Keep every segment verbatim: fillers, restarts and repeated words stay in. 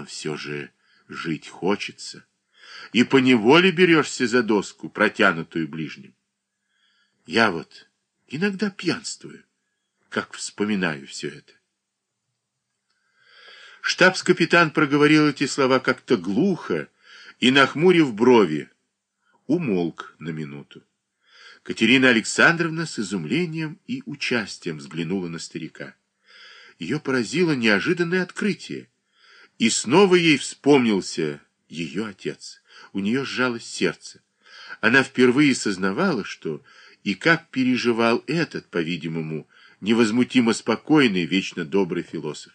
но все же жить хочется, и поневоле берешься за доску, протянутую ближним. Я вот иногда пьянствую, как вспоминаю все это. Штабс-капитан проговорил эти слова как-то глухо и, нахмурив брови, умолк на минуту. Катерина Александровна с изумлением и участием взглянула на старика. Ее поразило неожиданное открытие, и снова ей вспомнился ее отец. У нее сжалось сердце. Она впервые сознавала, что и как переживал этот, по-видимому, невозмутимо спокойный, вечно добрый философ.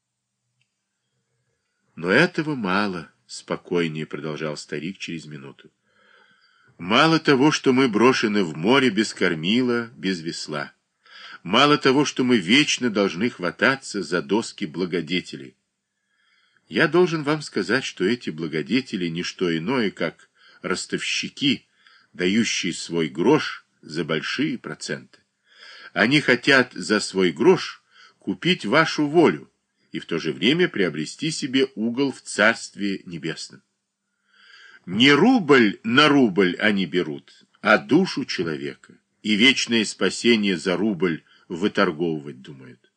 Но этого мало, спокойнее продолжал старик через минуту. Мало того, что мы брошены в море без кормила, без весла. Мало того, что мы вечно должны хвататься за доски благодетелей. Я должен вам сказать, что эти благодетели не что иное, как ростовщики, дающие свой грош за большие проценты. Они хотят за свой грош купить вашу волю и в то же время приобрести себе угол в Царстве Небесном. Не рубль на рубль они берут, а душу человека, и вечное спасение за рубль выторговывать думают.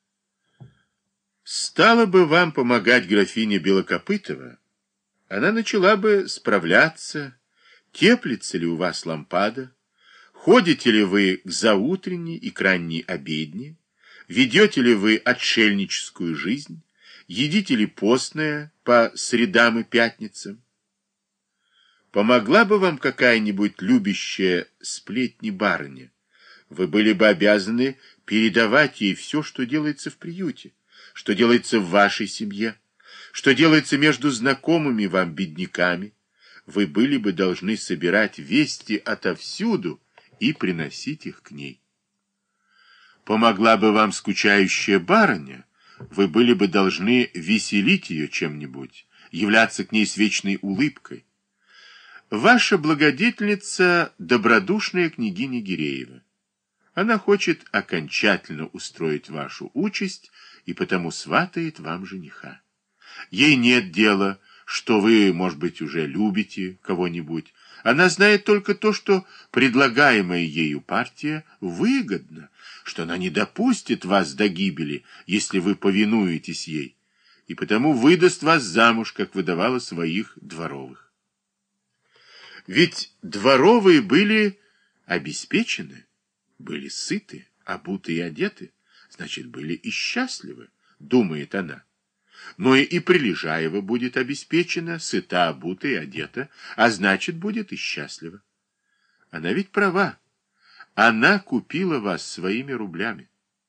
Стало бы вам помогать графиня Белокопытова, она начала бы справляться, теплится ли у вас лампада, ходите ли вы к заутренней и к ранней обедне, ведете ли вы отшельническую жизнь, едите ли постное по средам и пятницам. Помогла бы вам какая-нибудь любящая сплетни барыня, вы были бы обязаны передавать ей все, что делается в приюте, что делается в вашей семье, что делается между знакомыми вам бедняками. Вы были бы должны собирать вести отовсюду и приносить их к ней. Помогла бы вам скучающая барыня, вы были бы должны веселить ее чем-нибудь, являться к ней с вечной улыбкой. Ваша благодетельница — добродушная княгиня Гиреева. Она хочет окончательно устроить вашу участь и потому сватает вам жениха. Ей нет дела, что вы, может быть, уже любите кого-нибудь. Она знает только то, что предлагаемая ею партия выгодна, что она не допустит вас до гибели, если вы повинуетесь ей, и потому выдаст вас замуж, как выдавала своих дворовых. Ведь дворовые были обеспечены, были сыты, обуты и одеты, значит, были и счастливы, думает она. Но и Прилежаева будет обеспечена, сыта, обута и одета, а значит, будет и счастлива. Она ведь права. Она купила вас своими рублями.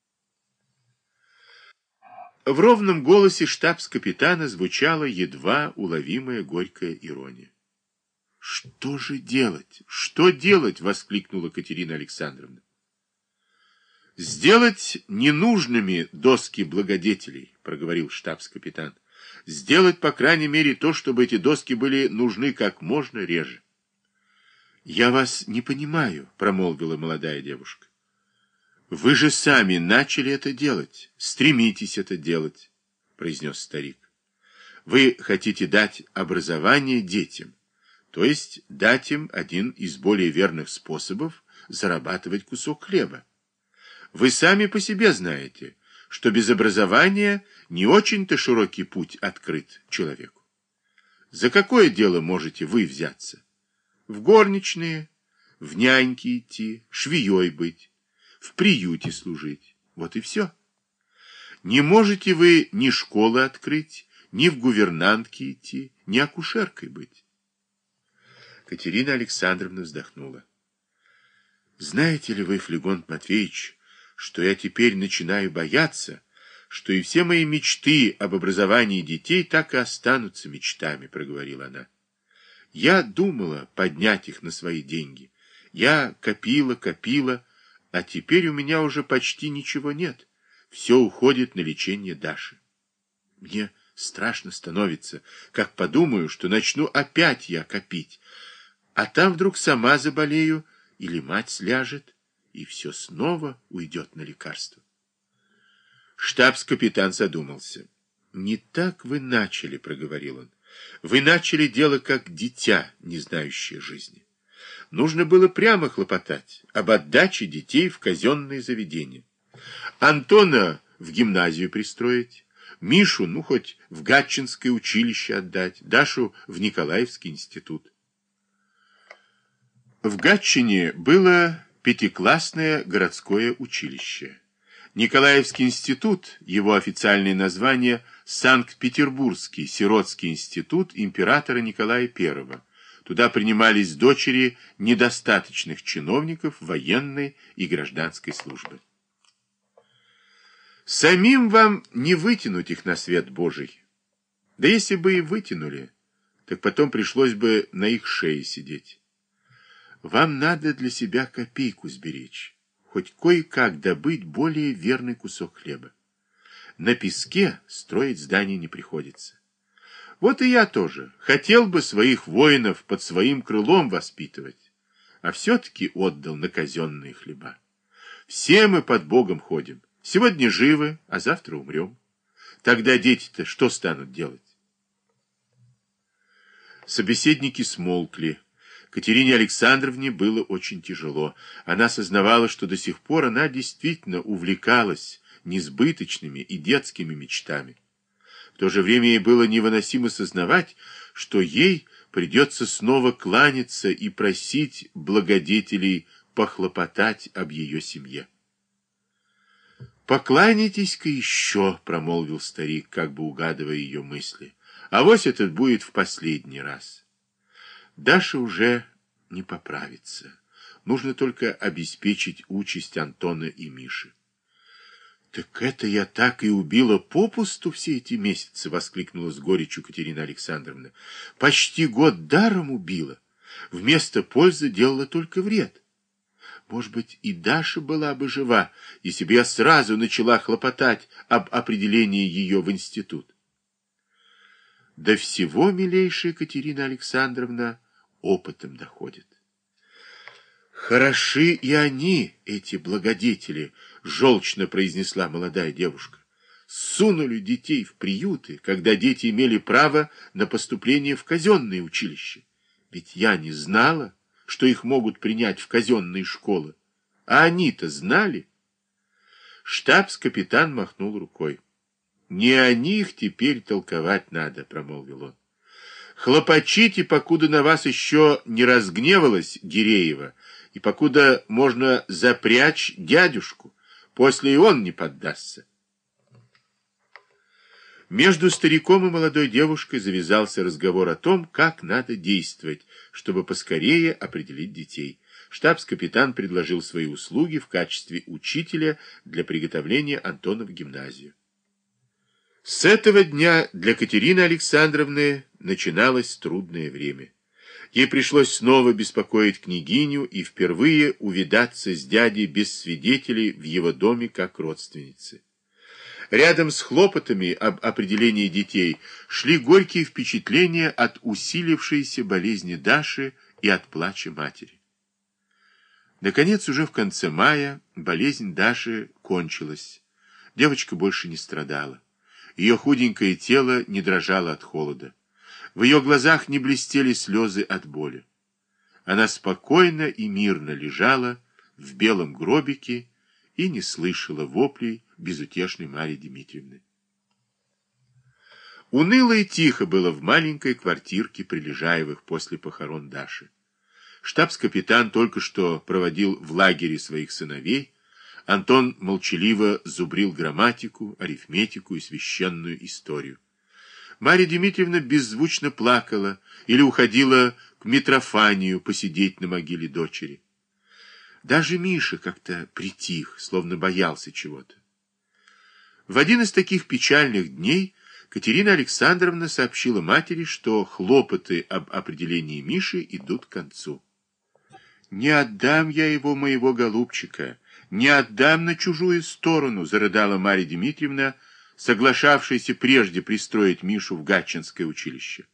В ровном голосе штабс-капитана звучала едва уловимая горькая ирония. «Что же делать? Что делать?» — воскликнула Катерина Александровна. «Сделать ненужными доски благодетелей», — проговорил штабс-капитан. «Сделать, по крайней мере, то, чтобы эти доски были нужны как можно реже». «Я вас не понимаю», — промолвила молодая девушка. «Вы же сами начали это делать, стремитесь это делать», — произнес старик. «Вы хотите дать образование детям, то есть дать им один из более верных способов зарабатывать кусок хлеба. Вы сами по себе знаете, что без образования не очень-то широкий путь открыт человеку. За какое дело можете вы взяться? В горничные, в няньки идти, швеей быть, в приюте служить. Вот и все. Не можете вы ни школы открыть, ни в гувернантки идти, ни акушеркой быть. Катерина Александровна вздохнула. Знаете ли вы, Флегонт Матвеевич, что я теперь начинаю бояться, что и все мои мечты об образовании детей так и останутся мечтами, проговорила она. Я думала поднять их на свои деньги. Я копила, копила, а теперь у меня уже почти ничего нет. Все уходит на лечение Даши. Мне страшно становится, как подумаю, что начну опять я копить, а там вдруг сама заболею или мать сляжет, и все снова уйдет на лекарство. Штабс-капитан задумался. «Не так вы начали», — проговорил он. «Вы начали дело как дитя, не знающее жизни. Нужно было прямо хлопотать об отдаче детей в казенные заведения. Антона в гимназию пристроить, Мишу, ну, хоть в Гатчинское училище отдать, Дашу в Николаевский институт». В Гатчине было пятиклассное городское училище. Николаевский институт, его официальное название Санкт-Петербургский сиротский институт императора Николая Первого. Туда принимались дочери недостаточных чиновников военной и гражданской службы. Самим вам не вытянуть их на свет Божий. Да если бы и вытянули, так потом пришлось бы на их шее сидеть. Вам надо для себя копейку сберечь, хоть кое-как добыть более верный кусок хлеба. На песке строить здание не приходится. Вот и я тоже хотел бы своих воинов под своим крылом воспитывать, а все-таки отдал на казенные хлеба. Все мы под Богом ходим. Сегодня живы, а завтра умрем. Тогда дети-то что станут делать? Собеседники смолкли. Катерине Александровне было очень тяжело. Она сознавала, что до сих пор она действительно увлекалась несбыточными и детскими мечтами. В то же время ей было невыносимо сознавать, что ей придется снова кланяться и просить благодетелей похлопотать об ее семье. «Покланяйтесь-ка еще», — промолвил старик, как бы угадывая ее мысли. «Авось этот будет в последний раз. Даша уже не поправится. Нужно только обеспечить участь Антона и Миши». «Так это я так и убила попусту все эти месяцы!» — воскликнула с горечью Катерина Александровна. «Почти год даром убила. Вместо пользы делала только вред. Может быть, и Даша была бы жива, если бы я сразу начала хлопотать об определении ее в институт». До всего, милейшая Катерина Александровна, опытом доходит. «Хороши и они, эти благодетели», — желчно произнесла молодая девушка. «Сунули детей в приюты, когда дети имели право на поступление в казенные училища. Ведь я не знала, что их могут принять в казенные школы. А они-то знали». Штабс-капитан махнул рукой. «Не о них теперь толковать надо», — промолвил он. «Хлопочите, покуда на вас еще не разгневалась Гиреева, и покуда можно запрячь дядюшку, после и он не поддастся». Между стариком и молодой девушкой завязался разговор о том, как надо действовать, чтобы поскорее определить детей. Штабс-капитан предложил свои услуги в качестве учителя для приготовления Антона в гимназию. С этого дня для Катерины Александровны начиналось трудное время. Ей пришлось снова беспокоить княгиню и впервые увидаться с дядей без свидетелей в его доме как родственницы. Рядом с хлопотами об определении детей шли горькие впечатления от усилившейся болезни Даши и от плача матери. Наконец, уже в конце мая болезнь Даши кончилась. Девочка больше не страдала. Ее худенькое тело не дрожало от холода. В ее глазах не блестели слезы от боли. Она спокойно и мирно лежала в белом гробике и не слышала воплей безутешной Марьи Дмитриевны. Уныло и тихо было в маленькой квартирке Прилежаевых после похорон Даши. Штабс-капитан только что проводил в лагере своих сыновей. Антон молчаливо зубрил грамматику, арифметику и священную историю. Марья Дмитриевна беззвучно плакала или уходила к Митрофанию посидеть на могиле дочери. Даже Миша как-то притих, словно боялся чего-то. В один из таких печальных дней Катерина Александровна сообщила матери, что хлопоты об определении Миши идут к концу. «Не отдам я его, моего голубчика, не отдам на чужую сторону», зарыдала Марья Дмитриевна, соглашавшаяся прежде пристроить Мишу в Гатчинское училище.